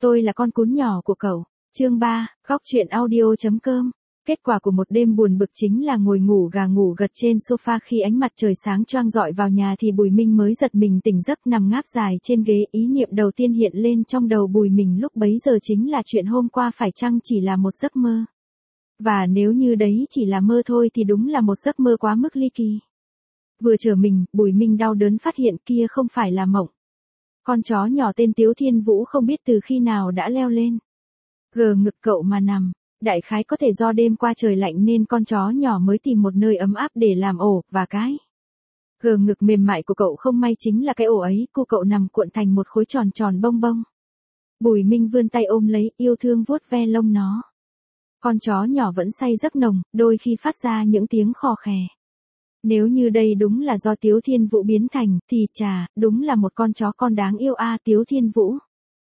Tôi là con cún nhỏ của cậu. Chương 3, góc truyện audio.com. Kết quả của một đêm buồn bực chính là ngồi ngủ gà ngủ gật trên sofa khi ánh mặt trời sáng choang rọi vào nhà thì Bùi Minh mới giật mình tỉnh giấc nằm ngáp dài trên ghế. Ý niệm đầu tiên hiện lên trong đầu Bùi Minh lúc bấy giờ chính là chuyện hôm qua phải chăng chỉ là một giấc mơ. Và nếu như đấy chỉ là mơ thôi thì đúng là một giấc mơ quá mức ly kỳ. Vừa trở mình, Bùi Minh đau đớn phát hiện kia không phải là mộng. Con chó nhỏ tên Tiếu Thiên Vũ không biết từ khi nào đã leo lên gờ ngực cậu mà nằm. Đại khái có thể do đêm qua trời lạnh nên con chó nhỏ mới tìm một nơi ấm áp để làm ổ, và cái gờ ngực mềm mại của cậu không may chính là cái ổ ấy, cô cậu nằm cuộn thành một khối tròn tròn bông bông. Bùi Minh vươn tay ôm lấy, yêu thương vuốt ve lông nó. Con chó nhỏ vẫn say giấc nồng, đôi khi phát ra những tiếng khò khè. Nếu như đây đúng là do Tiếu Thiên Vũ biến thành, thì chà, đúng là một con chó con đáng yêu a Tiếu Thiên Vũ.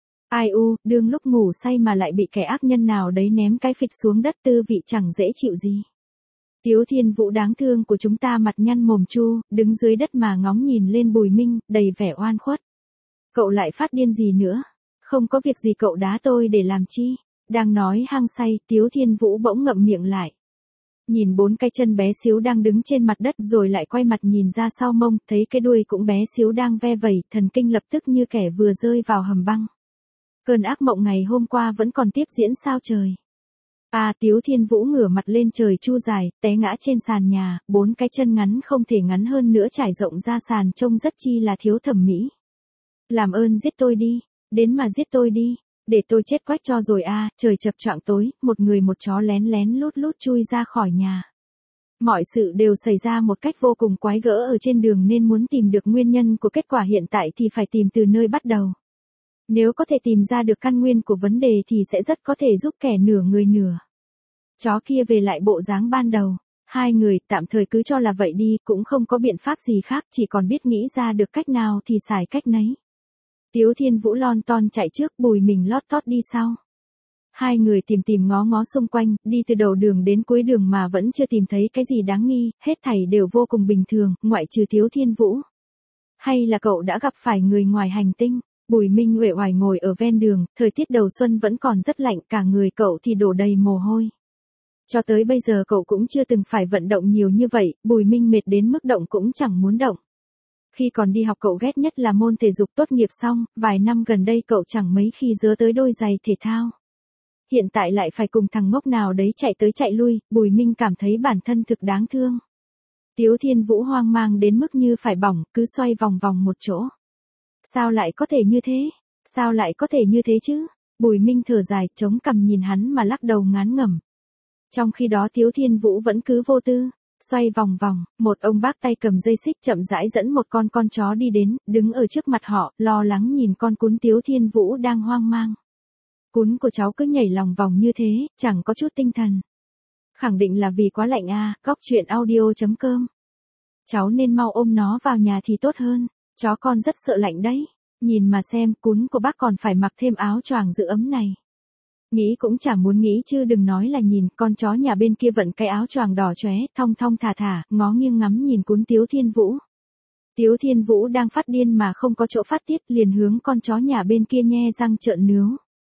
Ai u, đương lúc ngủ say mà lại bị kẻ ác nhân nào đấy ném cái phịch xuống đất, tư vị chẳng dễ chịu gì. Tiếu Thiên Vũ đáng thương của chúng ta mặt nhăn mồm chu, đứng dưới đất mà ngóng nhìn lên Bùi Minh, đầy vẻ oan khuất. Cậu lại phát điên gì nữa? Không có việc gì cậu đá tôi để làm chi? Đang nói hăng say, Tiếu Thiên Vũ bỗng ngậm miệng lại. Nhìn 4 cái chân bé xíu đang đứng trên mặt đất rồi lại quay mặt nhìn ra sau mông, thấy cái đuôi cũng bé xíu đang ve vẩy, thần kinh lập tức như kẻ vừa rơi vào hầm băng. Cơn ác mộng ngày hôm qua vẫn còn tiếp diễn sao trời? Tiếu Thiên Vũ ngửa mặt lên trời chu dài, té ngã trên sàn nhà, 4 cái chân ngắn không thể ngắn hơn nữa trải rộng ra sàn trông rất chi là thiếu thẩm mỹ. Làm ơn giết tôi đi, đến mà giết tôi đi. Để tôi chết quách cho rồi trời chập choạng tối, một người một chó lén lén lút lút chui ra khỏi nhà. Mọi sự đều xảy ra một cách vô cùng quái gở ở trên đường nên muốn tìm được nguyên nhân của kết quả hiện tại thì phải tìm từ nơi bắt đầu. Nếu có thể tìm ra được căn nguyên của vấn đề thì sẽ rất có thể giúp kẻ nửa người nửa chó kia về lại bộ dáng ban đầu. Hai người tạm thời cứ cho là vậy đi, cũng không có biện pháp gì khác, chỉ còn biết nghĩ ra được cách nào thì xài cách nấy. Tiếu Thiên Vũ lon ton chạy trước, Bùi Minh lót tót đi sau. Hai người tìm ngó ngó xung quanh, đi từ đầu đường đến cuối đường mà vẫn chưa tìm thấy cái gì đáng nghi, hết thảy đều vô cùng bình thường, ngoại trừ Tiếu Thiên Vũ. Hay là cậu đã gặp phải người ngoài hành tinh? Bùi Minh uể oải ngồi ở ven đường, thời tiết đầu xuân vẫn còn rất lạnh, cả người cậu thì đổ đầy mồ hôi. Cho tới bây giờ cậu cũng chưa từng phải vận động nhiều như vậy, Bùi Minh mệt đến mức động cũng chẳng muốn động. Khi còn đi học cậu ghét nhất là môn thể dục, tốt nghiệp xong, vài năm gần đây cậu chẳng mấy khi dớ tới đôi giày thể thao. Hiện tại lại phải cùng thằng ngốc nào đấy chạy tới chạy lui, Bùi Minh cảm thấy bản thân thực đáng thương. Tiếu Thiên Vũ hoang mang đến mức như phải bỏng, cứ xoay vòng vòng một chỗ. Sao lại có thể như thế? Sao lại có thể như thế chứ? Bùi Minh thở dài, chống cằm nhìn hắn mà lắc đầu ngán ngẩm. Trong khi đó Tiếu Thiên Vũ vẫn cứ vô tư. Xoay vòng vòng, một ông bác tay cầm dây xích chậm rãi dẫn một con chó đi đến, đứng ở trước mặt họ, lo lắng nhìn con cún Tiếu Thiên Vũ đang hoang mang. Cún của cháu cứ nhảy lòng vòng như thế, chẳng có chút tinh thần. Khẳng định là vì quá lạnh góc truyện audio.com. Cháu nên mau ôm nó vào nhà thì tốt hơn, chó con rất sợ lạnh đấy. Nhìn mà xem, cún của bác còn phải mặc thêm áo choàng giữ ấm này. Nghĩ cũng chẳng muốn nghĩ chứ đừng nói là nhìn, con chó nhà bên kia vận cái áo choàng đỏ chóe, thong thong thả thả, ngó nghiêng ngắm nhìn cún Tiếu Thiên Vũ. Tiếu Thiên Vũ đang phát điên mà không có chỗ phát tiết, liền hướng con chó nhà bên kia nhe răng trợn nướu.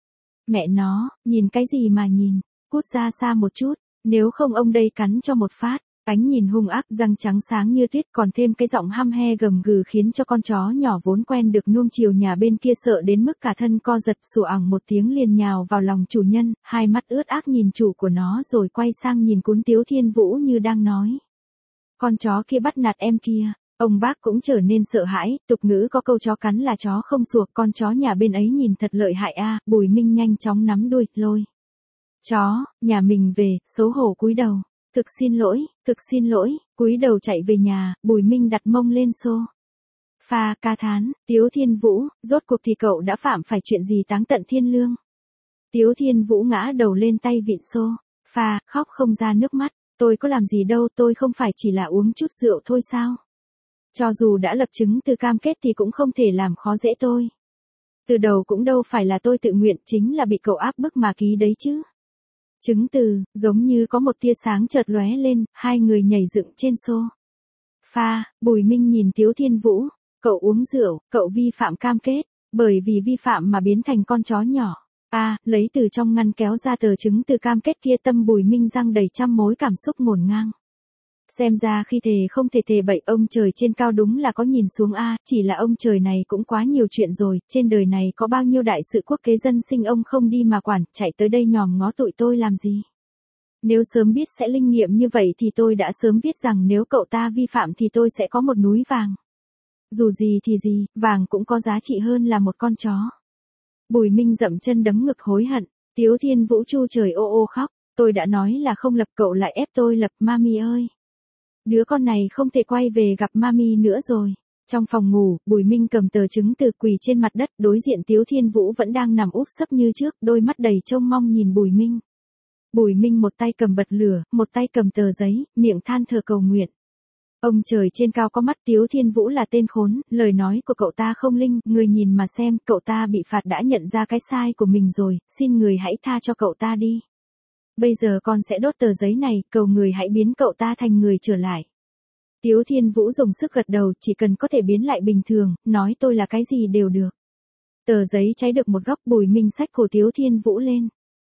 Mẹ nó, nhìn cái gì mà nhìn, cút ra xa một chút, nếu không ông đây cắn cho một phát. Ánh nhìn hung ác, răng trắng sáng như tuyết, còn thêm cái giọng hăm he gầm gừ khiến cho con chó nhỏ vốn quen được nuông chiều nhà bên kia sợ đến mức cả thân co giật, sủa ẳng một tiếng liền nhào vào lòng chủ nhân, hai mắt ướt ác nhìn chủ của nó rồi quay sang nhìn cún Tiếu Thiên Vũ như đang nói. Con chó kia bắt nạt em kia. Ông bác cũng trở nên sợ hãi, tục ngữ có câu chó cắn là chó không sủa, con chó nhà bên ấy nhìn thật lợi hại Bùi Minh nhanh chóng nắm đuôi, lôi chó nhà mình về, xấu hổ cúi đầu. Thực xin lỗi, cúi đầu chạy về nhà, Bùi Minh đặt mông lên sofa, ca thán, Tiếu Thiên Vũ, rốt cuộc thì cậu đã phạm phải chuyện gì táng tận thiên lương. Tiếu Thiên Vũ ngã đầu lên tay vịn sofa, khóc không ra nước mắt, tôi có làm gì đâu, tôi không phải chỉ là uống chút rượu thôi sao. Cho dù đã lập chứng từ cam kết thì cũng không thể làm khó dễ tôi. Từ đầu cũng đâu phải là tôi tự nguyện, chính là bị cậu áp bức mà ký đấy chứ. Chứng từ, giống như có một tia sáng chợt lóe lên, hai người nhảy dựng trên sofa. Bùi Minh nhìn Tiếu Thiên Vũ, cậu uống rượu, cậu vi phạm cam kết, bởi vì vi phạm mà biến thành con chó nhỏ. Lấy từ trong ngăn kéo ra tờ chứng từ cam kết kia, tâm Bùi Minh răng đầy trăm mối cảm xúc ngổn ngang. Xem ra khi thề không thể thề bậy, ông trời trên cao đúng là có nhìn xuống chỉ là ông trời này cũng quá nhiều chuyện rồi, trên đời này có bao nhiêu đại sự quốc kế dân sinh ông không đi mà quản, chạy tới đây nhòm ngó tụi tôi làm gì. Nếu sớm biết sẽ linh nghiệm như vậy thì tôi đã sớm viết rằng nếu cậu ta vi phạm thì tôi sẽ có một núi vàng. Dù gì thì gì, vàng cũng có giá trị hơn là một con chó. Bùi Minh dậm chân đấm ngực hối hận, Tiếu Thiên Vũ chu trời ô ô khóc, tôi đã nói là không lập cậu lại ép tôi lập, mami ơi. Đứa con này không thể quay về gặp mami nữa rồi. Trong phòng ngủ, Bùi Minh cầm tờ chứng từ quỳ trên mặt đất, đối diện Tiếu Thiên Vũ vẫn đang nằm úp sấp như trước, đôi mắt đầy trông mong nhìn Bùi Minh. Bùi Minh một tay cầm bật lửa, một tay cầm tờ giấy, miệng than thở cầu nguyện. Ông trời trên cao có mắt, Tiếu Thiên Vũ là tên khốn, lời nói của cậu ta không linh, người nhìn mà xem, cậu ta bị phạt đã nhận ra cái sai của mình rồi, xin người hãy tha cho cậu ta đi. Bây giờ con sẽ đốt tờ giấy này, cầu người hãy biến cậu ta thành người trở lại. Tiếu Thiên Vũ dùng sức gật đầu, chỉ cần có thể biến lại bình thường, nói tôi là cái gì đều được. Tờ giấy cháy được một góc, Bùi Minh xách cổ Tiếu Thiên Vũ lên.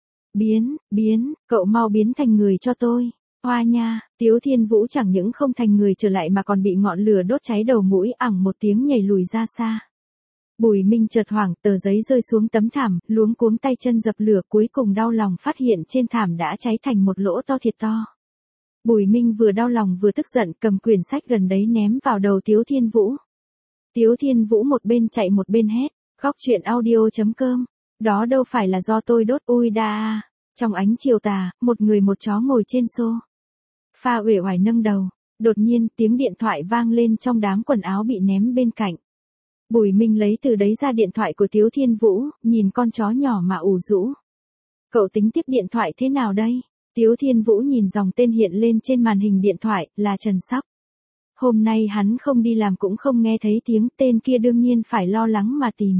Biến, cậu mau biến thành người cho tôi. Hoa nha, Tiếu Thiên Vũ chẳng những không thành người trở lại mà còn bị ngọn lửa đốt cháy đầu mũi, ẳng một tiếng nhảy lùi ra xa. Bùi Minh chợt hoảng, tờ giấy rơi xuống tấm thảm, luống cuống tay chân dập lửa, cuối cùng đau lòng phát hiện trên thảm đã cháy thành một lỗ to thiệt to. Bùi Minh vừa đau lòng vừa tức giận, cầm quyển sách gần đấy ném vào đầu Tiếu Thiên Vũ. Tiếu Thiên Vũ một bên chạy một bên hét, Góc Truyện Audio.com, đó đâu phải là do tôi đốt, ui đa. Trong ánh chiều tà, một người một chó ngồi trên sofa uể oải nâng đầu, đột nhiên tiếng điện thoại vang lên trong đám quần áo bị ném bên cạnh. Bùi Minh lấy từ đấy ra điện thoại của Tiếu Thiên Vũ, nhìn con chó nhỏ mà ủ rũ. Cậu tính tiếp điện thoại thế nào đây? Tiếu Thiên Vũ nhìn dòng tên hiện lên trên màn hình điện thoại, là Trần Sóc. Hôm nay hắn không đi làm cũng không nghe thấy tiếng, tên kia đương nhiên phải lo lắng mà tìm.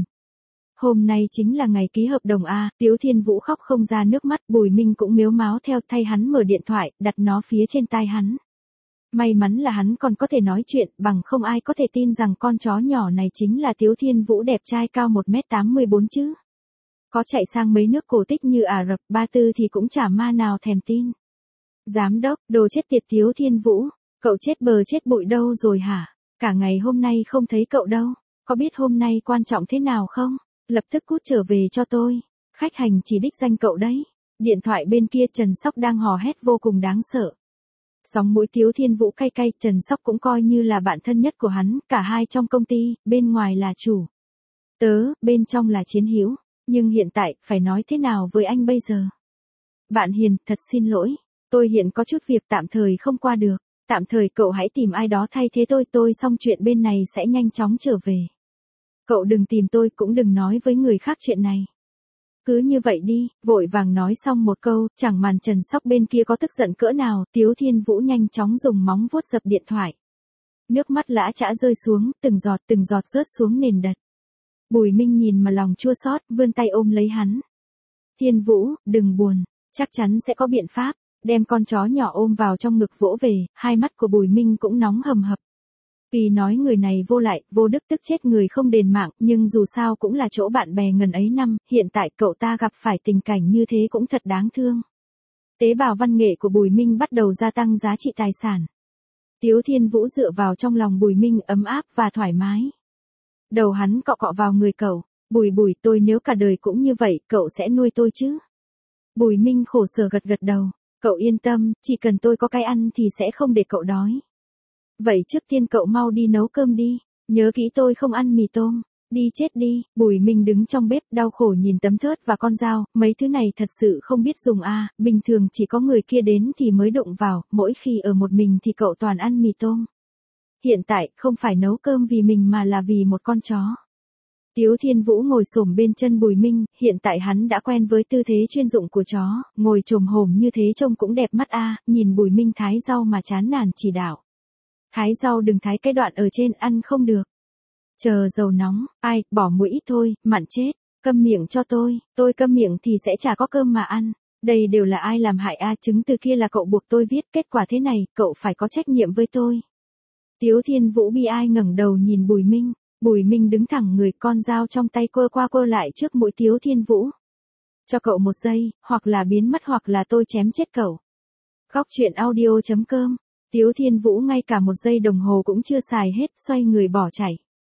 Hôm nay chính là ngày ký hợp đồng Tiếu Thiên Vũ khóc không ra nước mắt, Bùi Minh cũng mếu máo theo, thay hắn mở điện thoại, đặt nó phía trên tai hắn. May mắn là hắn còn có thể nói chuyện, bằng không ai có thể tin rằng con chó nhỏ này chính là Tiếu Thiên Vũ đẹp trai cao 1m84 chứ. Có chạy sang mấy nước cổ tích như Ả Rập, Ba Tư thì cũng chả ma nào thèm tin. Giám đốc, đồ chết tiệt Tiếu Thiên Vũ, cậu chết bờ chết bụi đâu rồi hả? Cả ngày hôm nay không thấy cậu đâu, có biết hôm nay quan trọng thế nào không? Lập tức cút trở về cho tôi, khách hành chỉ đích danh cậu đấy. Điện thoại bên kia Trần Sóc đang hò hét vô cùng đáng sợ. Sóng mũi Tiếu Thiên Vũ cay cay, Trần Sóc cũng coi như là bạn thân nhất của hắn, cả hai trong công ty, bên ngoài là chủ tớ, bên trong là chiến hữu. Nhưng hiện tại, phải nói thế nào với anh bây giờ? Bạn Hiền, thật xin lỗi, tôi hiện có chút việc tạm thời không qua được. Tạm thời cậu hãy tìm ai đó thay thế tôi xong chuyện bên này sẽ nhanh chóng trở về. Cậu đừng tìm tôi, cũng đừng nói với người khác chuyện này. Cứ như vậy đi, vội vàng nói xong một câu, chẳng màn Trần Sóc bên kia có tức giận cỡ nào, Tiếu Thiên Vũ nhanh chóng dùng móng vuốt dập điện thoại. Nước mắt lã chã rơi xuống, từng giọt rớt xuống nền đất. Bùi Minh nhìn mà lòng chua xót, vươn tay ôm lấy hắn. Thiên Vũ, đừng buồn, chắc chắn sẽ có biện pháp. Đem con chó nhỏ ôm vào trong ngực vỗ về, hai mắt của Bùi Minh cũng nóng hầm hập. Vì nói người này vô lại, vô đức, tức chết người không đền mạng, nhưng dù sao cũng là chỗ bạn bè ngần ấy năm, hiện tại cậu ta gặp phải tình cảnh như thế cũng thật đáng thương. Tế bào văn nghệ của Bùi Minh bắt đầu gia tăng giá trị tài sản. Tiếu Thiên Vũ dựa vào trong lòng Bùi Minh ấm áp và thoải mái. Đầu hắn cọ cọ vào người cậu, Bùi, tôi nếu cả đời cũng như vậy, cậu sẽ nuôi tôi chứ? Bùi Minh khổ sở gật đầu, cậu yên tâm, chỉ cần tôi có cái ăn thì sẽ không để cậu đói. Vậy trước tiên cậu mau đi nấu cơm đi, nhớ kỹ tôi không ăn mì tôm, đi chết đi. Bùi Minh đứng trong bếp đau khổ nhìn tấm thớt và con dao, mấy thứ này thật sự không biết dùng bình thường chỉ có người kia đến thì mới đụng vào, mỗi khi ở một mình thì cậu toàn ăn mì tôm. Hiện tại, không phải nấu cơm vì mình mà là vì một con chó. Tiếu Thiên Vũ ngồi xổm bên chân Bùi Minh, hiện tại hắn đã quen với tư thế chuyên dụng của chó, ngồi chồm hổm như thế trông cũng đẹp mắt nhìn Bùi Minh thái rau mà chán nản chỉ đạo. Thái rau đừng thái cái đoạn ở trên, ăn không được. Chờ dầu nóng, bỏ muối ít thôi, mặn chết, câm miệng cho tôi câm miệng thì sẽ chả có cơm mà ăn. Đây đều là ai làm hại chứng từ kia là cậu buộc tôi viết, kết quả thế này, cậu phải có trách nhiệm với tôi. Tiếu Thiên Vũ bi ai ngẩng đầu nhìn Bùi Minh. Bùi Minh đứng thẳng người, con dao trong tay quơ qua quơ lại trước mũi Tiếu Thiên Vũ. Cho cậu 1 giây, hoặc là biến mất hoặc là tôi chém chết cậu. Góc truyện audio.com. Tiếu Thiên Vũ ngay cả 1 giây đồng hồ cũng chưa xài hết, xoay người bỏ chạy.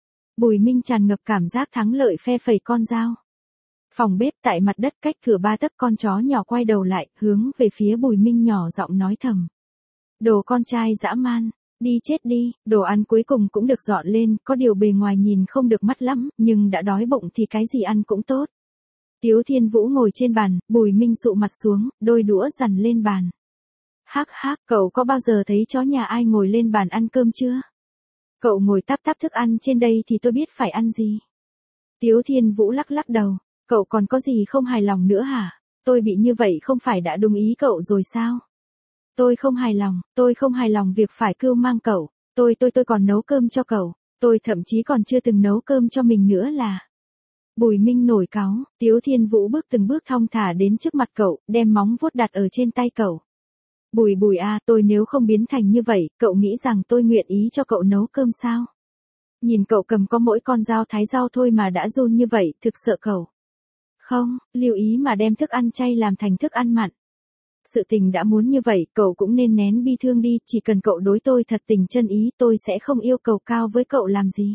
Bùi Minh tràn ngập cảm giác thắng lợi phe phẩy con dao. Phòng bếp tại mặt đất cách cửa 3 tấc, con chó nhỏ quay đầu lại, hướng về phía Bùi Minh nhỏ giọng nói thầm. Đồ con trai dã man, đi chết đi, đồ ăn cuối cùng cũng được dọn lên, có điều bề ngoài nhìn không được mắt lắm, nhưng đã đói bụng thì cái gì ăn cũng tốt. Tiếu Thiên Vũ ngồi trên bàn, Bùi Minh sụ mặt xuống, đôi đũa dằn lên bàn. Hắc hắc, cậu có bao giờ thấy chó nhà ai ngồi lên bàn ăn cơm chưa? Cậu ngồi tắp tắp thức ăn trên đây thì tôi biết phải ăn gì. Tiếu Thiên Vũ lắc lắc đầu, cậu còn có gì không hài lòng nữa hả? Tôi bị như vậy không phải đã đúng ý cậu rồi sao? Tôi không hài lòng việc phải cưu mang cậu, tôi còn nấu cơm cho cậu, tôi thậm chí còn chưa từng nấu cơm cho mình nữa là. Bùi Minh nổi cáu, Tiếu Thiên Vũ bước từng bước thong thả đến trước mặt cậu, đem móng vuốt đặt ở trên tay cậu. Bùi à, tôi nếu không biến thành như vậy, cậu nghĩ rằng tôi nguyện ý cho cậu nấu cơm sao? Nhìn cậu cầm có mỗi con dao thái rau thôi mà đã run như vậy, thực sợ cậu. Không, lưu ý mà đem thức ăn chay làm thành thức ăn mặn. Sự tình đã muốn như vậy, cậu cũng nên nén bi thương đi, chỉ cần cậu đối tôi thật tình chân ý, tôi sẽ không yêu cầu cao với cậu làm gì.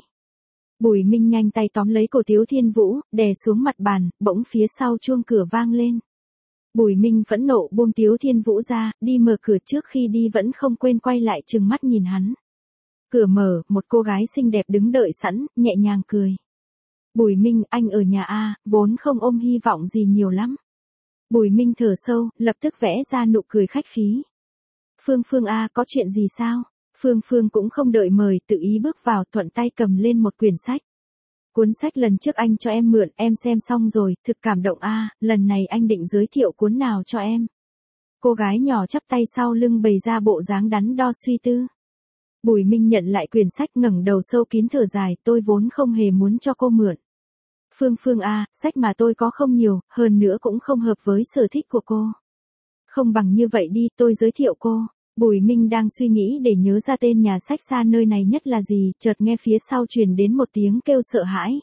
Bùi Minh nhanh tay tóm lấy cổ Tiếu Thiên Vũ, đè xuống mặt bàn, bỗng phía sau chuông cửa vang lên. Bùi Minh phẫn nộ buông Tiếu Thiên Vũ ra, đi mở cửa, trước khi đi vẫn không quên quay lại trừng mắt nhìn hắn. Cửa mở, một cô gái xinh đẹp đứng đợi sẵn, nhẹ nhàng cười. Bùi Minh, anh ở nhà a, vốn không ôm hy vọng gì nhiều lắm. Bùi Minh thở sâu, lập tức vẽ ra nụ cười khách khí. Phương a, có chuyện gì sao? Phương cũng không đợi mời, tự ý bước vào, thuận tay cầm lên một quyển sách. Cuốn sách lần trước anh cho em mượn, em xem xong rồi, thực cảm động a, lần này anh định giới thiệu cuốn nào cho em. Cô gái nhỏ chắp tay sau lưng bày ra bộ dáng đắn đo suy tư. Bùi Minh nhận lại quyển sách, ngẩng đầu sâu kín thở dài, tôi vốn không hề muốn cho cô mượn. Phương a, sách mà tôi có không nhiều, hơn nữa cũng không hợp với sở thích của cô. Không bằng như vậy đi, tôi giới thiệu cô. Bùi Minh đang suy nghĩ để nhớ ra tên nhà sách xa nơi này nhất là gì, chợt nghe phía sau truyền đến một tiếng kêu sợ hãi.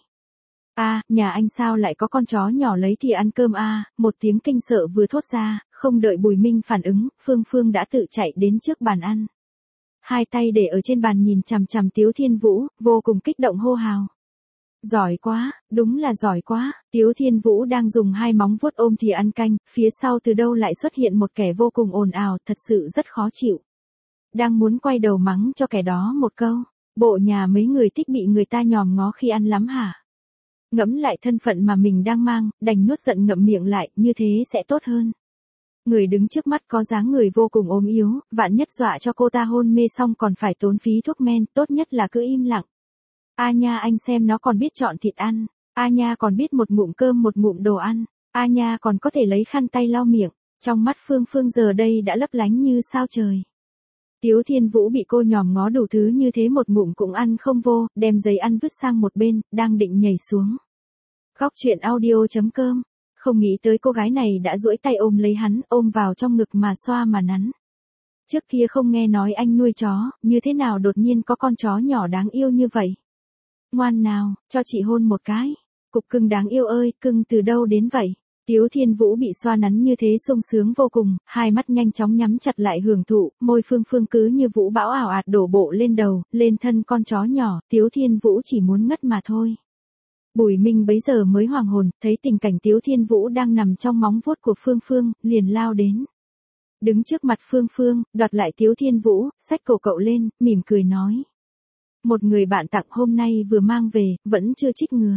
A, nhà anh sao lại có con chó nhỏ lấy thì ăn cơm a, một tiếng kinh sợ vừa thốt ra, không đợi Bùi Minh phản ứng, Phương đã tự chạy đến trước bàn ăn. Hai tay để ở trên bàn nhìn chằm chằm Tiếu Thiên Vũ, vô cùng kích động hô hào. Giỏi quá, đúng là giỏi quá, Tiếu Thiên Vũ đang dùng 2 móng vuốt ôm thìa ăn canh, phía sau từ đâu lại xuất hiện một kẻ vô cùng ồn ào, thật sự rất khó chịu. Đang muốn quay đầu mắng cho kẻ đó một câu, bộ nhà mấy người thích bị người ta nhòm ngó khi ăn lắm hả? Ngẫm lại thân phận mà mình đang mang, đành nuốt giận ngậm miệng lại, như thế sẽ tốt hơn. Người đứng trước mắt có dáng người vô cùng ốm yếu, vạn nhất dọa cho cô ta hôn mê xong còn phải tốn phí thuốc men, tốt nhất là cứ im lặng. A nha, anh xem nó còn biết chọn thịt ăn, A nha còn biết một ngụm cơm một ngụm đồ ăn, A nha còn có thể lấy khăn tay lau miệng, trong mắt Phương giờ đây đã lấp lánh như sao trời. Tiếu Thiên Vũ bị cô nhòm ngó đủ thứ như thế một ngụm cũng ăn không vô, đem giấy ăn vứt sang một bên, đang định nhảy xuống. Góc truyện audio.com. Không nghĩ tới cô gái này đã duỗi tay ôm lấy hắn, ôm vào trong ngực mà xoa mà nắn. Trước kia không nghe nói anh nuôi chó, như thế nào đột nhiên có con chó nhỏ đáng yêu như vậy. Ngoan nào, cho chị hôn một cái. Cục cưng đáng yêu ơi, cưng từ đâu đến vậy? Tiếu Thiên Vũ bị xoa nắn như thế sung sướng vô cùng, hai mắt nhanh chóng nhắm chặt lại hưởng thụ, môi Phương cứ như vũ bão ảo ạt đổ bộ lên đầu, lên thân con chó nhỏ, Tiếu Thiên Vũ chỉ muốn ngất mà thôi. Bùi Minh bấy giờ mới hoàng hồn, thấy tình cảnh Tiếu Thiên Vũ đang nằm trong móng vuốt của Phương, liền lao đến. Đứng trước mặt Phương, đoạt lại Tiếu Thiên Vũ, xách cổ cậu lên, mỉm cười nói. Một người bạn tặng hôm nay vừa mang về, vẫn chưa chích ngừa.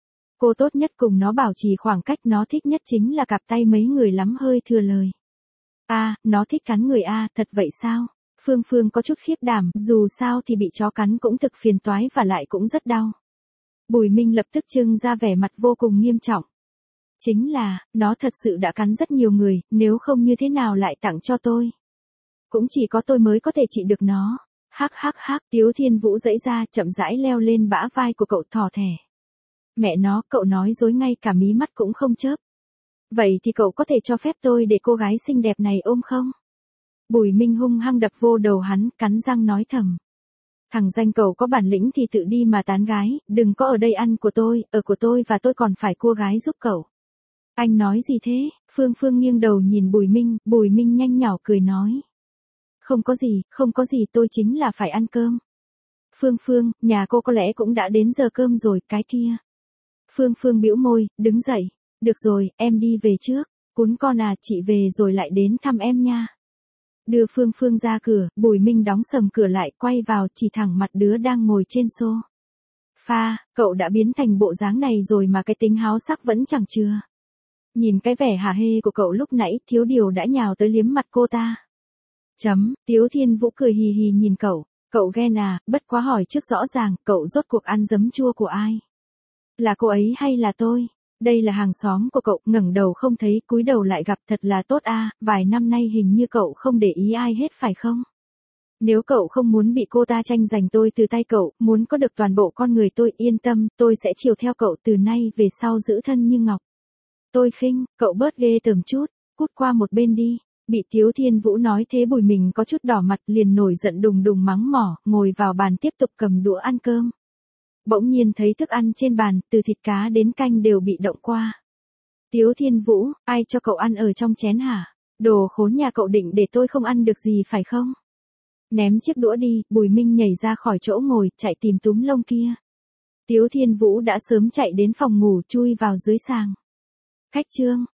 Cô tốt nhất cùng nó bảo trì khoảng cách, nó thích nhất chính là cặp tay mấy người lắm hơi thừa lời. A, nó thích cắn người a, thật vậy sao? Phương có chút khiếp đảm, dù sao thì bị chó cắn cũng thực phiền toái và lại cũng rất đau. Bùi Minh lập tức trưng ra vẻ mặt vô cùng nghiêm trọng. Chính là, nó thật sự đã cắn rất nhiều người, nếu không như thế nào lại tặng cho tôi. Cũng chỉ có tôi mới có thể trị được nó. Hắc, Tiếu Thiên Vũ giãy ra, chậm rãi leo lên bả vai của cậu thò thẻ. Mẹ nó, cậu nói dối ngay cả mí mắt cũng không chớp. Vậy thì cậu có thể cho phép tôi để cô gái xinh đẹp này ôm không? Bùi Minh hung hăng đập vô đầu hắn, cắn răng nói thầm. Thằng danh cậu có bản lĩnh thì tự đi mà tán gái, đừng có ở đây ăn của tôi, ở của tôi và tôi còn phải cua gái giúp cậu. Anh nói gì thế? Phương Phương nghiêng đầu nhìn Bùi Minh nhanh nhỏ cười nói. Không có gì tôi chính là phải ăn cơm. Phương Phương, nhà cô có lẽ cũng đã đến giờ cơm rồi, cái kia. Phương Phương bĩu môi, đứng dậy. Được rồi, em đi về trước. Cún con à, chị về rồi lại đến thăm em nha. Đưa Phương Phương ra cửa, Bùi Minh đóng sầm cửa lại, quay vào, chỉ thẳng mặt đứa đang ngồi trên sofa. Cậu đã biến thành bộ dáng này rồi mà cái tính háo sắc vẫn chẳng chừa. Nhìn cái vẻ hả hê của cậu lúc nãy, Thiếu Điều đã nhào tới liếm mặt cô ta. Tiếu Thiên Vũ cười hì hì nhìn cậu. Cậu ghen à, bất quá hỏi trước rõ ràng, cậu rốt cuộc ăn giấm chua của ai? Là cô ấy hay là tôi? Đây là hàng xóm của cậu, ngẩng đầu không thấy, cúi đầu lại gặp, thật là tốt a, vài năm nay hình như cậu không để ý ai hết phải không? Nếu cậu không muốn bị cô ta tranh giành tôi từ tay cậu, muốn có được toàn bộ con người tôi, yên tâm, tôi sẽ chiều theo cậu từ nay về sau giữ thân như ngọc. Tôi khinh, cậu bớt ghê tởm chút, cút qua một bên đi. Bị Tiếu Thiên Vũ nói thế Bùi mình có chút đỏ mặt, liền nổi giận đùng đùng mắng mỏ, ngồi vào bàn tiếp tục cầm đũa ăn cơm. Bỗng nhiên thấy thức ăn trên bàn, từ thịt cá đến canh đều bị động qua. Tiếu Thiên Vũ, ai cho cậu ăn ở trong chén hả? Đồ khốn, nhà cậu định để tôi không ăn được gì phải không? Ném chiếc đũa đi, Bùi Minh nhảy ra khỏi chỗ ngồi, chạy tìm túm lông kia. Tiếu Thiên Vũ đã sớm chạy đến phòng ngủ, chui vào dưới sàng. Khách Trương,